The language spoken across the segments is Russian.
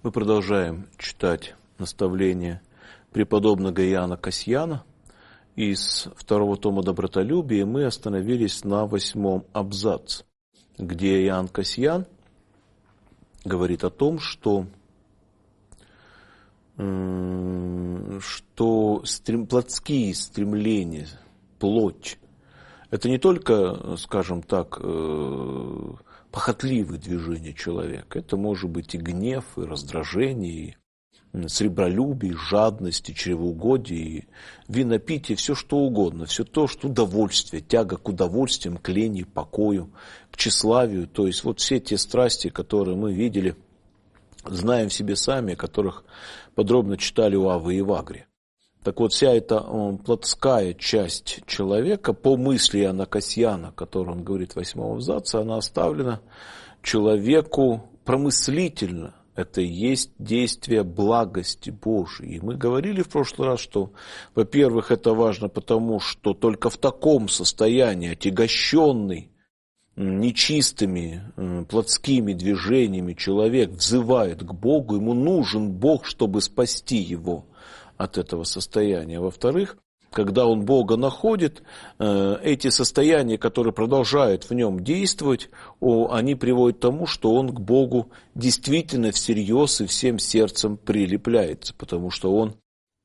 Мы продолжаем читать наставления преподобного Иоанна Касьяна из второго тома «Добротолюбие». Мы остановились на 8 абзаце, где Иоанн Касьян говорит о том, что плотские стремления, плоть, это не только, скажем так, похотливые движения человека. Это может быть и гнев, и раздражение, и сребролюбие, и жадность, и чревоугодие, и винопитие, все что угодно. Все то, что удовольствие, тяга к удовольствиям, к лени, покою, к тщеславию. То есть вот все те страсти, которые мы видели, знаем в себе сами, о которых подробно читали у Аввы и Евагрия. Так вот, вся эта плотская часть человека, по мысли Иоанна Касьяна, о которой он говорит в 8 абзаце, она оставлена человеку промыслительно. Это и есть действие благости Божией. И мы говорили в прошлый раз, что, во-первых, это важно потому, что только в таком состоянии, отягощенный нечистыми плотскими движениями, человек взывает к Богу, ему нужен Бог, чтобы спасти его от этого состояния. Во-вторых, когда он Бога находит, эти состояния, которые продолжают в нем действовать, они приводят к тому, что он к Богу действительно всерьез и всем сердцем прилепляется, потому что он,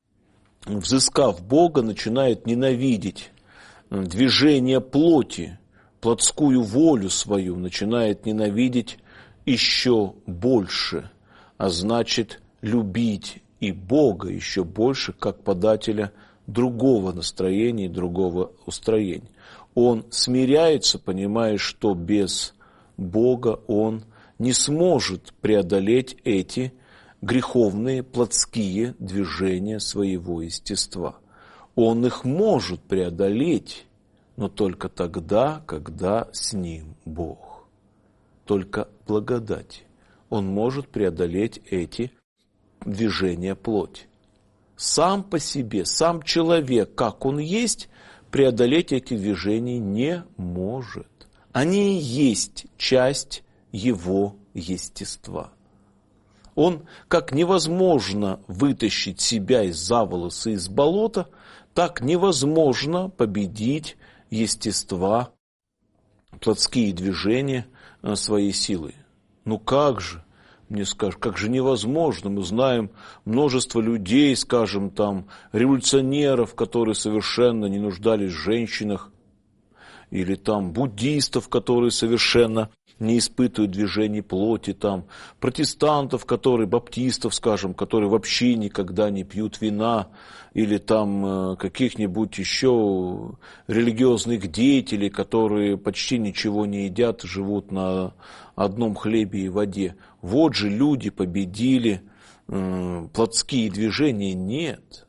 взыскав Бога, начинает ненавидеть движение плоти, плотскую волю свою, начинает ненавидеть еще больше, а значит любить и Бога еще больше, как подателя другого настроения и другого устроения. Он смиряется, понимая, что без Бога он не сможет преодолеть эти греховные плотские движения своего естества. Он их может преодолеть, но только тогда, когда с ним Бог. Только благодать. Он может преодолеть эти движения плоти. Сам по себе, сам человек, как он есть, преодолеть эти движения не может. Они и есть часть его естества. Он, как невозможно вытащить себя из заволоса, из болота, так невозможно победить естества, плотские движения своей силой. Ну как же? Мне скажут, как же невозможно, мы знаем множество людей, скажем, там, революционеров, которые совершенно не нуждались в женщинах, или там буддистов, которые совершенно не испытывают движений плоти, там, протестантов, баптистов, скажем, которые вообще никогда не пьют вина, или там каких-нибудь еще религиозных деятелей, которые почти ничего не едят, живут на одном хлебе и воде. Вот же люди победили плотские движения. Нет.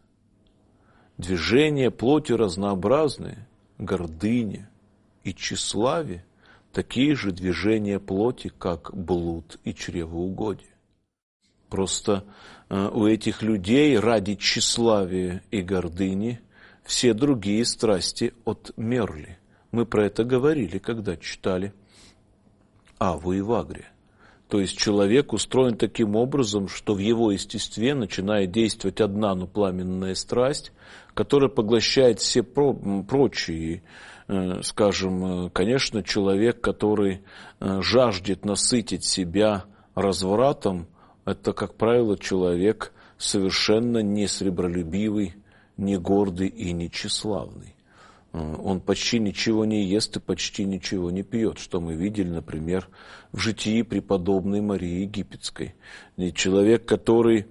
Движения плоти разнообразные, гордыня и тщеславие, такие же движения плоти, как блуд и чревоугодие. Просто у этих людей ради тщеславия и гордыни все другие страсти отмерли. Мы про это говорили, когда читали Авву и Евагрия. То есть человек устроен таким образом, что в его естестве начинает действовать одна, но пламенная страсть, которая поглощает все прочие. Скажем, конечно, человек, который жаждет насытить себя развратом, это, как правило, человек совершенно не сребролюбивый, не гордый и не тщеславный. Он почти ничего не ест и почти ничего не пьет, что мы видели, например, в житии преподобной Марии Египетской. И человек, который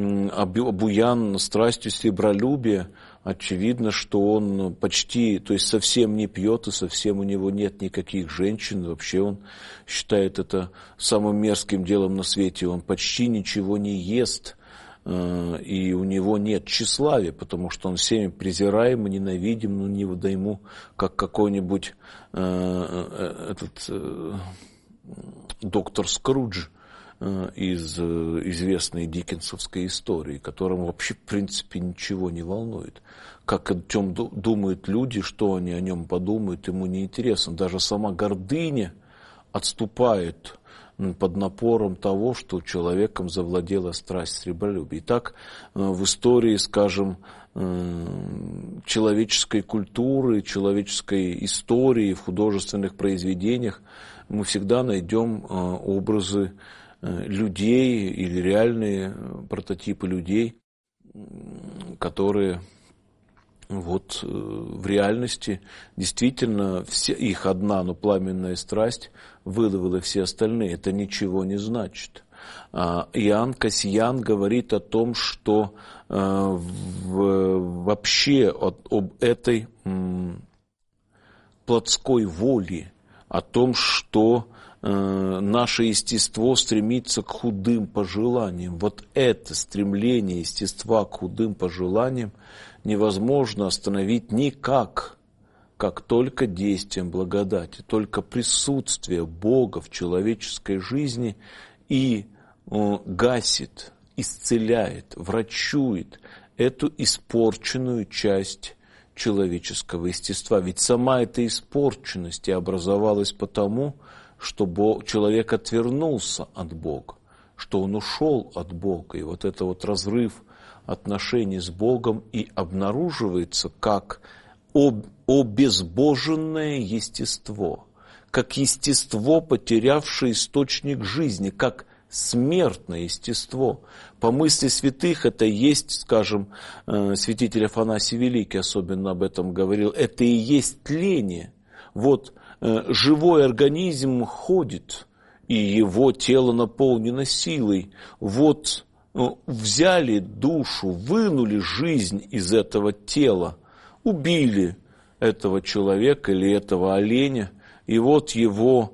обуян страстью сребролюбия, очевидно, что он почти, то есть совсем не пьет, и совсем у него нет никаких женщин. Вообще он считает это самым мерзким делом на свете. Он почти ничего не ест, и у него нет тщеславия, потому что он всеми презираем и ненавидим, но не да ему, как какой-нибудь доктор Скрудж из известной диккенсовской истории, которому вообще, в принципе, ничего не волнует. Как о чем думают люди, что они о нем подумают, ему не интересно. Даже сама гордыня отступает под напором того, что человеком завладела страсть сребролюбия. Итак, в истории, скажем, человеческой культуры, человеческой истории, в художественных произведениях мы всегда найдем образы людей или реальные прототипы людей, которые вот в реальности действительно их одна, но пламенная страсть выдавила все остальные. Это ничего не значит. Иоанн Кассиан говорит о том, что вообще об этой плотской воле, о том, что наше естество стремится к худым пожеланиям. Вот это стремление естества к худым пожеланиям невозможно остановить никак, как только действием благодати, только присутствие Бога в человеческой жизни и гасит, исцеляет, врачует эту испорченную часть человеческого естества. Ведь сама эта испорченность и образовалась потому, что человек отвернулся от Бога, что он ушел от Бога. И вот это вот разрыв отношений с Богом и обнаруживается как обезбоженное естество, как естество, потерявшее источник жизни, как смертное естество. По мысли святых это есть, скажем, святитель Афанасий Великий особенно об этом говорил, это и есть тление. Вот живой организм ходит, и его тело наполнено силой. Вот взяли душу, вынули жизнь из этого тела, убили этого человека или этого оленя, и вот его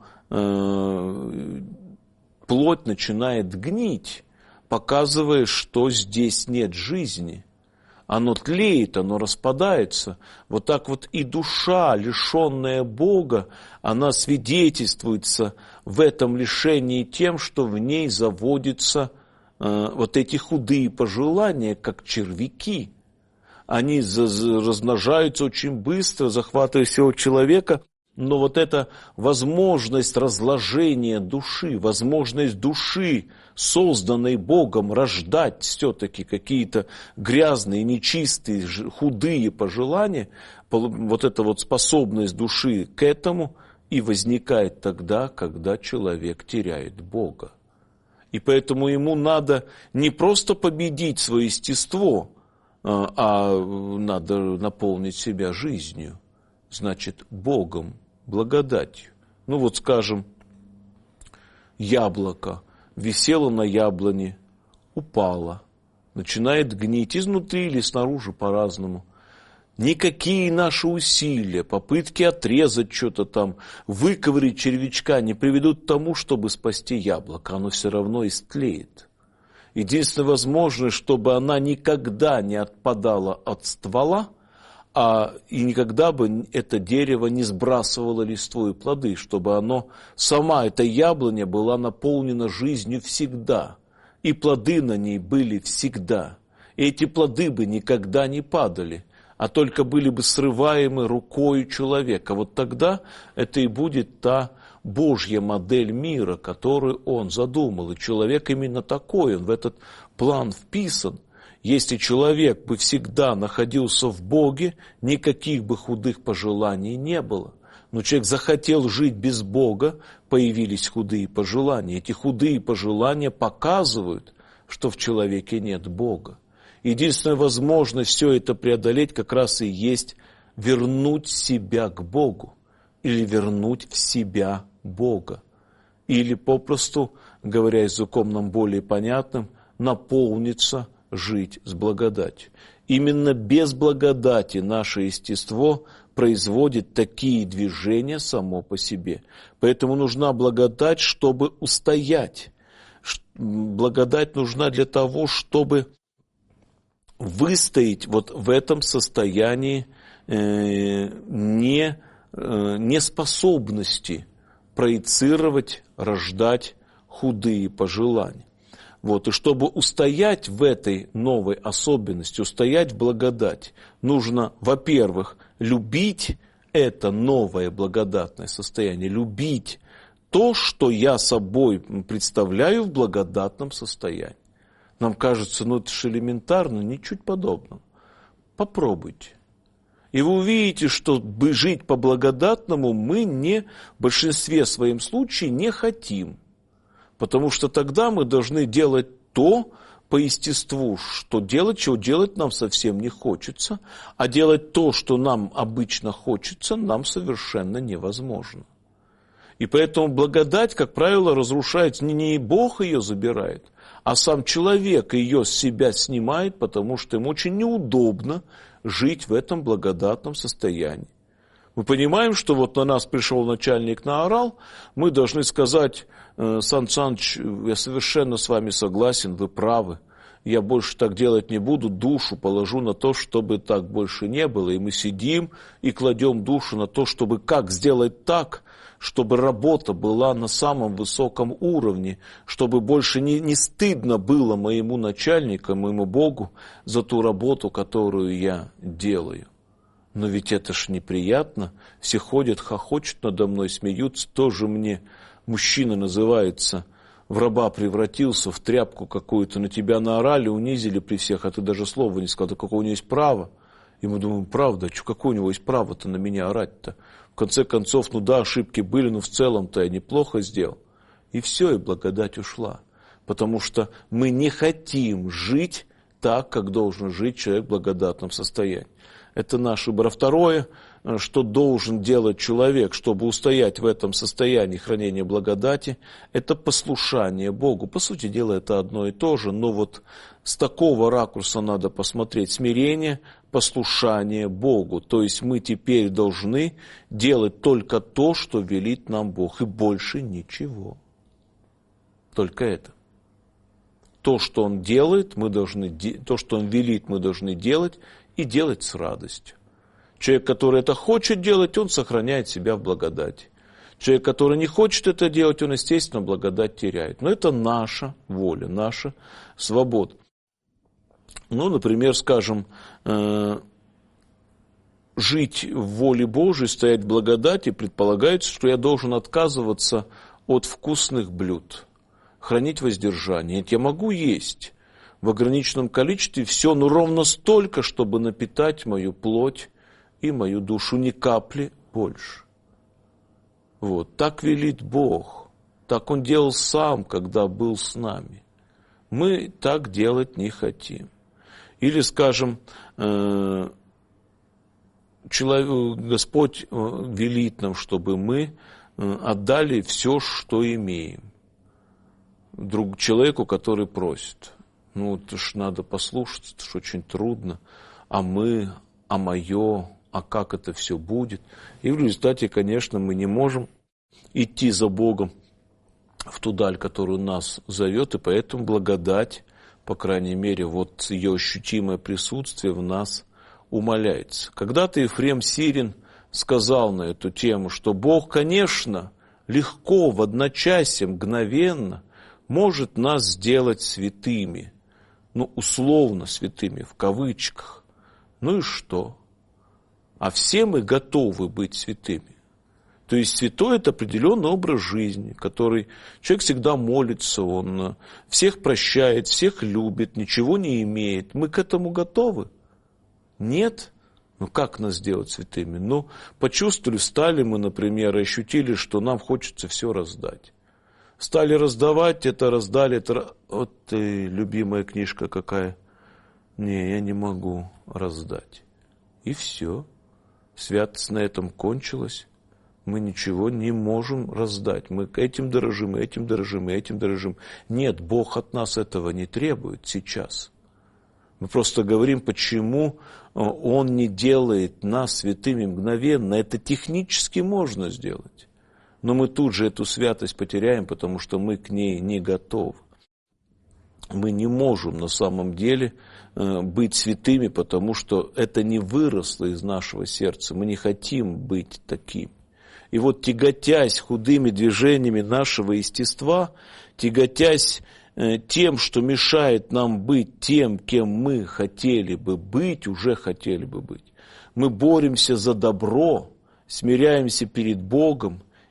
плоть начинает гнить, показывая, что здесь нет жизни. Оно тлеет, оно распадается. Вот так вот и душа, лишенная Бога, она свидетельствуется в этом лишении тем, что в ней заводятся вот эти худые пожелания, как червяки. Они размножаются очень быстро, захватывая всего человека, но вот эта возможность разложения души, возможность души, созданной Богом, рождать все-таки какие-то грязные, нечистые, худые пожелания, вот эта вот способность души к этому и возникает тогда, когда человек теряет Бога. И поэтому ему надо не просто победить свое естество, а надо наполнить себя жизнью, значит, Богом, благодатью. Ну вот, скажем, яблоко висело на яблоне, упало, начинает гнить изнутри или снаружи по-разному. Никакие наши усилия, попытки отрезать что-то там, выковырять червячка не приведут к тому, чтобы спасти яблоко. Оно все равно истлеет. Единственная возможность, чтобы она никогда не отпадала от ствола, и никогда бы это дерево не сбрасывало листву и плоды, чтобы оно, сама эта яблоня была наполнена жизнью всегда, и плоды на ней были всегда. И эти плоды бы никогда не падали, а только были бы срываемы рукой человека. Вот тогда это и будет та Божья модель мира, которую он задумал. И человек именно такой, он в этот план вписан. Если человек бы всегда находился в Боге, никаких бы худых пожеланий не было. Но человек захотел жить без Бога, появились худые пожелания. Эти худые пожелания показывают, что в человеке нет Бога. Единственная возможность все это преодолеть как раз и есть вернуть себя к Богу. Или вернуть в себя Бога. Или попросту, говоря языком нам более понятным, наполниться, жить с благодатью. Именно без благодати наше естество производит такие движения само по себе. Поэтому нужна благодать, чтобы устоять. Благодать нужна для того, чтобы выстоять вот в этом состоянии неспособности проецировать, рождать худые пожелания. Вот, и чтобы устоять в этой новой особенности, устоять в благодати, нужно, во-первых, любить это новое благодатное состояние, любить то, что я собой представляю в благодатном состоянии. Нам кажется, это же элементарно, ничуть подобного. Попробуйте. И вы увидите, что жить по благодатному мы в большинстве своем случаев не хотим. Потому что тогда мы должны делать то по естеству, чего делать нам совсем не хочется, а делать то, что нам обычно хочется, нам совершенно невозможно. И поэтому благодать, как правило, разрушается, не Бог ее забирает, а сам человек ее с себя снимает, потому что ему очень неудобно жить в этом благодатном состоянии. Мы понимаем, что на нас пришел начальник, наорал, мы должны сказать: Сан Саныч, я совершенно с вами согласен, вы правы, я больше так делать не буду, душу положу на то, чтобы так больше не было. И мы сидим и кладем душу на то, чтобы как сделать так, чтобы работа была на самом высоком уровне, чтобы больше не стыдно было моему начальнику, моему Богу за ту работу, которую я делаю. Но ведь это ж неприятно, все ходят, хохочут надо мной, смеются, тоже мне мужчина называется, в раба превратился, в тряпку какую-то, на тебя наорали, унизили при всех, а ты даже слова не сказал, да какое у него есть право. И мы думаем, правда, какое у него есть право-то на меня орать-то? В конце концов, ошибки были, но в целом-то я неплохо сделал. И все, и благодать ушла. Потому что мы не хотим жить так, как должен жить человек в благодатном состоянии. Это наш выбор. А второе, что должен делать человек, чтобы устоять в этом состоянии хранения благодати, это послушание Богу. По сути дела, это одно и то же, но с такого ракурса надо посмотреть: смирение, послушание Богу. То есть мы теперь должны делать только то, что велит нам Бог, и больше ничего. Только это. То, что Он делает, то, что Он велит, мы должны делать, и делать с радостью. Человек, который это хочет делать, он сохраняет себя в благодати. Человек, который не хочет это делать, он, естественно, благодать теряет. Но это наша воля, наша свобода. Например, скажем, жить в воле Божией, стоять в благодати, предполагается, что я должен отказываться от вкусных блюд, хранить воздержание. Я могу есть в ограниченном количестве все, но ровно столько, чтобы напитать мою плоть и мою душу, ни капли больше. Так велит Бог. Так Он делал сам, когда был с нами. Мы так делать не хотим. Или, скажем, Господь велит нам, чтобы мы отдали все, что имеем, человеку, который просит. Это ж надо послушаться, это ж очень трудно. А мы, а мое, а как это все будет? И в результате, конечно, мы не можем идти за Богом в ту даль, которую нас зовет, и поэтому благодать, по крайней мере, ее ощутимое присутствие в нас умаляется. Когда-то Ефрем Сирин сказал на эту тему, что Бог, конечно, легко, в одночасье, мгновенно может нас сделать святыми. Условно святыми, в кавычках. И что? А все мы готовы быть святыми. То есть святой – это определенный образ жизни, который человек всегда молится, он всех прощает, всех любит, ничего не имеет. Мы к этому готовы? Нет? Как нас сделать святыми? Почувствовали, встали мы, например, и ощутили, что нам хочется все раздать. Стали раздавать, это раздали, это... ты, любимая книжка какая. Не, я не могу раздать. И все. Святость на этом кончилась. Мы ничего не можем раздать. Мы этим дорожим, этим дорожим, этим дорожим. Нет, Бог от нас этого не требует сейчас. Мы просто говорим, почему Он не делает нас святыми мгновенно. Это технически можно сделать. Но мы тут же эту святость потеряем, потому что мы к ней не готовы. Мы не можем на самом деле быть святыми, потому что это не выросло из нашего сердца. Мы не хотим быть таким. И тяготясь худыми движениями нашего естества, тяготясь тем, что мешает нам быть тем, кем мы хотели бы быть, уже хотели бы быть, мы боремся за добро, смиряемся перед Богом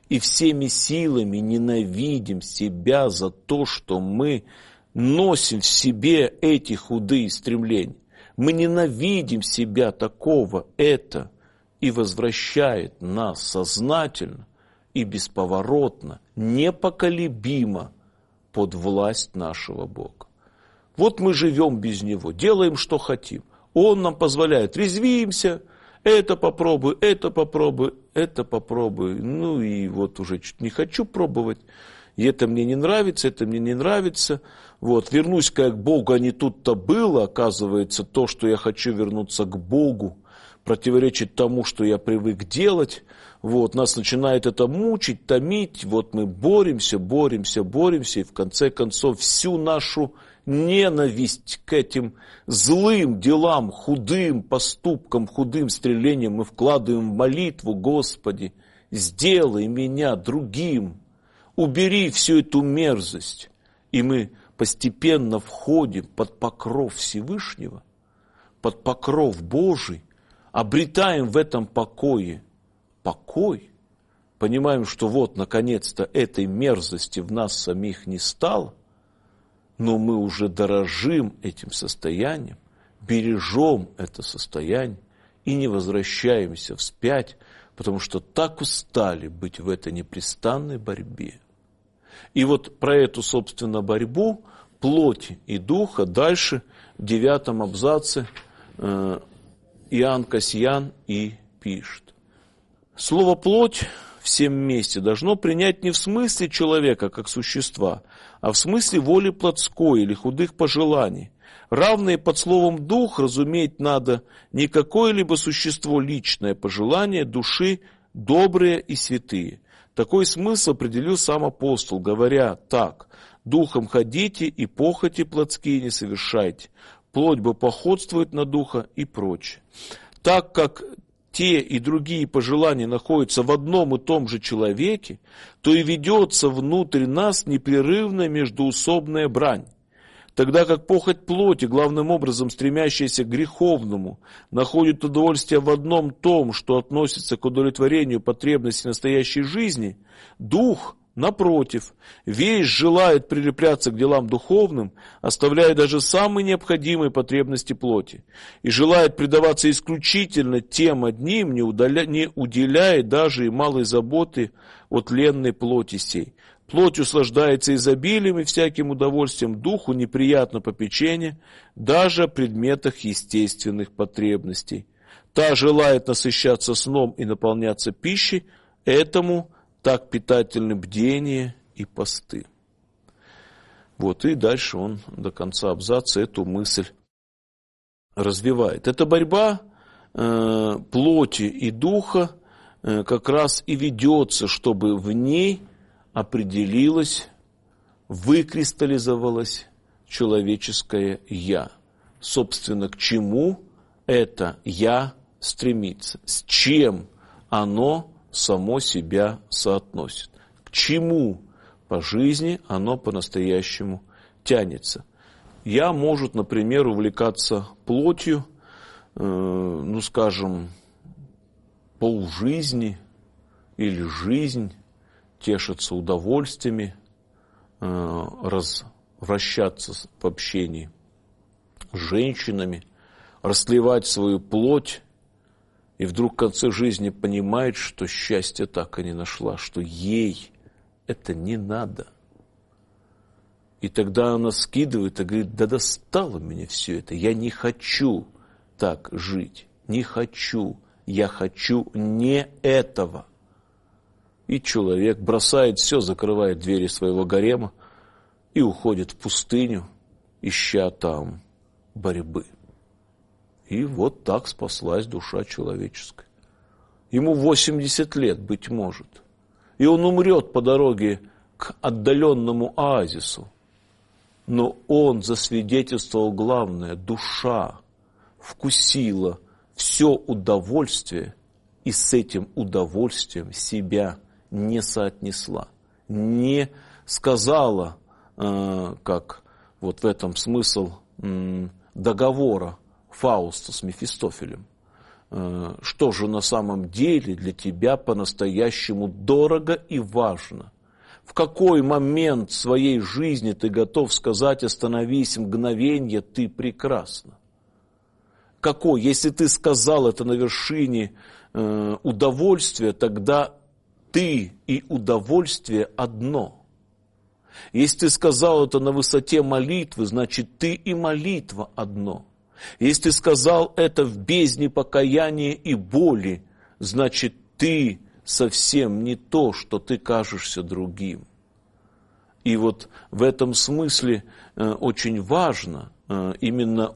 и всеми силами ненавидим себя за то, что мы носим в себе эти худые стремления. Мы ненавидим себя такого, это и возвращает нас сознательно и бесповоротно, непоколебимо под власть нашего Бога. Вот мы живем без Него, делаем, что хотим. Он нам позволяет, резвимся, это попробуй, это попробуй, это попробуй. Ну и вот уже чуть не хочу пробовать. И это мне не нравится, это мне не нравится. Вот, вернусь-ка я к Богу, а не тут-то было. Оказывается, то, что я хочу вернуться к Богу, противоречит тому, что я привык делать. Вот, нас начинает это мучить, томить. Вот мы боремся, боремся, боремся. И в конце концов всю нашу ненависть к этим злым делам, худым поступкам, худым стремлениям мы вкладываем в молитву: Господи, сделай меня другим, убери всю эту мерзость. И мы постепенно входим под покров Всевышнего, под покров Божий, обретаем в этом покое покой, понимаем, что вот, наконец-то, этой мерзости в нас самих не стало, но мы уже дорожим этим состоянием, бережем это состояние и не возвращаемся вспять, потому что так устали быть в этой непрестанной борьбе. И вот про эту, собственно, борьбу плоти и духа дальше в 9 абзаце Иоанн Кассиян и пишет. Слово «плоть» в сем месте должно принять не в смысле человека как существа, а в смысле воли плотской или худых пожеланий. Равное под словом «дух» разуметь надо не какое-либо существо личное пожелание души добрые и святые. Такой смысл определил сам апостол, говоря так: «Духом ходите и похоти плотские не совершайте, плоть бы походствует на духа» и прочее. Так как те и другие пожелания находятся в одном и том же человеке, то и ведется внутрь нас непрерывная междоусобная брань. Тогда как похоть плоти, главным образом стремящаяся к греховному, находит удовольствие в одном том, что относится к удовлетворению потребностей настоящей жизни, дух, напротив, весь желает прилепляться к делам духовным, оставляя даже самые необходимые потребности плоти, и желает предаваться исключительно тем одним, не уделяя даже и малой заботы о тленной плоти сей. Плоть услаждается изобилием и всяким удовольствием, духу неприятно попечение даже о предметах естественных потребностей. Та желает насыщаться сном и наполняться пищей, этому так питательны бдение и посты. Вот, и дальше он до конца абзаца эту мысль развивает. Эта борьба плоти и духа как раз и ведется, чтобы в ней определилось, выкристаллизовалось человеческое «я». Собственно, к чему это «я» стремится, с чем оно само себя соотносит, к чему по жизни оно по-настоящему тянется. Я может, например, увлекаться плотью, скажем, полжизни или жизнь, тешиться удовольствиями, вращаться в общении с женщинами, растлевать свою плоть, и вдруг в конце жизни понимает, что счастья так и не нашла, что ей это не надо. И тогда она скидывает и говорит: да достало меня все это, я не хочу так жить, не хочу, я хочу не этого. И человек бросает все, закрывает двери своего гарема и уходит в пустыню, ища там борьбы. И вот так спаслась душа человеческая. Ему 80 лет, быть может. И он умрет по дороге к отдаленному оазису. Но он засвидетельствовал главное: душа вкусила все удовольствие и с этим удовольствием себя не соотнесла. Не сказала, как вот в этом смысл договора Фауста с Мефистофелем. что же на самом деле для тебя по-настоящему дорого и важно. В какой момент своей жизни ты готов сказать: остановись, мгновенье, ты прекрасна? Какой? Если ты сказал это на вершине удовольствия, тогда ты и удовольствие одно. Если ты сказал это на высоте молитвы, значит ты и молитва одно. Если ты сказал это в бездне покаяния и боли, значит ты совсем не то, что ты кажешься другим. И вот в этом смысле очень важно именно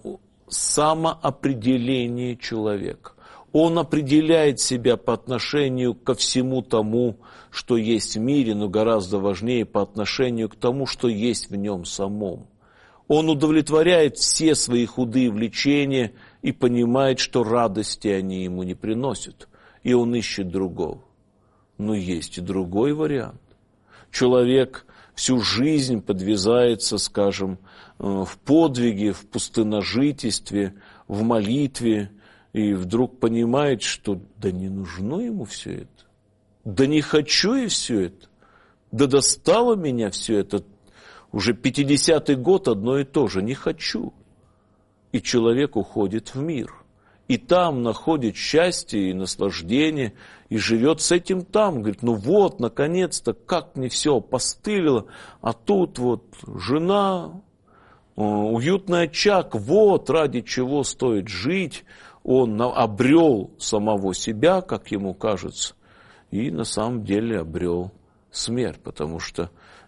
самоопределение человека. Он определяет себя по отношению ко всему тому, что есть в мире, но гораздо важнее по отношению к тому, что есть в нем самом. Он удовлетворяет все свои худые влечения и понимает, что радости они ему не приносят, и он ищет другого. Но есть и другой вариант. Человек всю жизнь подвязается, скажем, в подвиге, в пустынножительстве, в молитве, и вдруг понимает, что да не нужно ему все это, да не хочу я все это, да достало меня все это, уже 50-й год одно и то же, не хочу. И человек уходит в мир, и там находит счастье и наслаждение, и живет с этим там, говорит, ну вот, наконец-то, как мне все опостылило, а тут вот жена, уютный очаг, вот ради чего стоит жить. Он обрел самого себя, как ему кажется, и на самом деле обрел смерть, потому что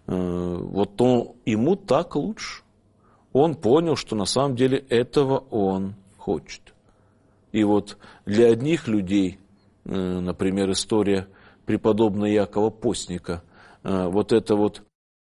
вот ему так лучше. Он понял, что на самом деле этого он хочет. И вот для одних людей, например, история преподобного Якова Постника, вот это вот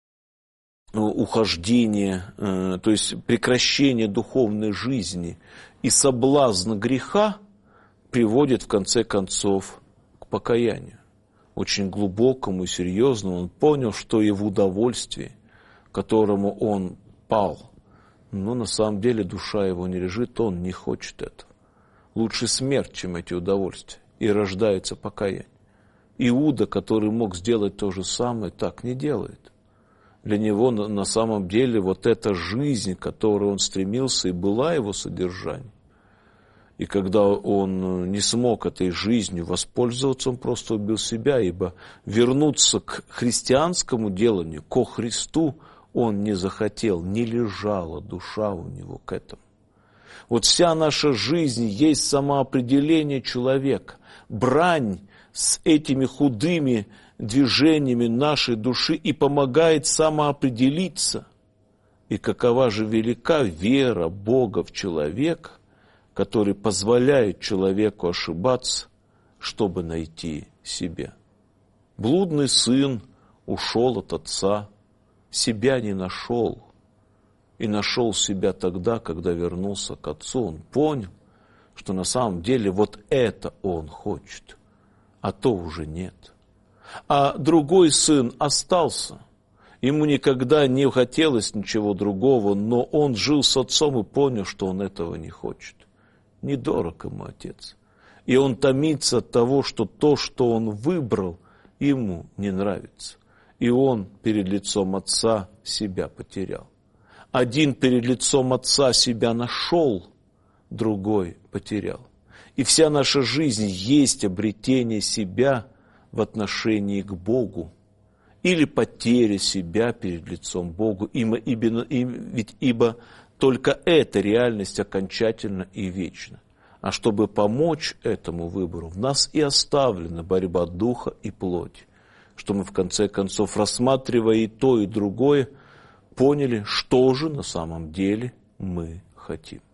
ухождение, то есть прекращение духовной жизни и соблазн греха приводит в конце концов к покаянию. Очень глубокому и серьезному. Он понял, что и в удовольствии, которому он пал, но на самом деле душа его не лежит, он не хочет этого. Лучше смерть, чем эти удовольствия. И рождается покаяние. Иуда, который мог сделать то же самое, так не делает. Для него на самом деле вот эта жизнь, к которой он стремился, и была его содержанием. И когда он не смог этой жизнью воспользоваться, он просто убил себя, ибо вернуться к христианскому деланию, ко Христу, он не захотел, не лежала душа у него к этому. Вот вся наша жизнь есть самоопределение человека, брань с этими худыми движениями нашей души и помогает самоопределиться. И какова же велика вера Бога в человека, который позволяет человеку ошибаться, чтобы найти себя. Блудный сын ушел от отца, себя не нашел, и нашел себя тогда, когда вернулся к отцу. Он понял, что на самом деле вот это он хочет, а то уже нет. А другой сын остался. Ему никогда не хотелось ничего другого, но он жил с отцом и понял, что он этого не хочет. Недорог ему отец. И он томится от того, что то, что он выбрал, ему не нравится. И он перед лицом отца себя потерял. Один перед лицом отца себя нашел, другой потерял. И вся наша жизнь есть обретение себя в отношении к Богу или потеря себя перед лицом Богу, ибо только эта реальность окончательна и вечна. А чтобы помочь этому выбору, в нас и оставлена борьба духа и плоти, что мы в конце концов, рассматривая и то, и другое, поняли, что же на самом деле мы хотим.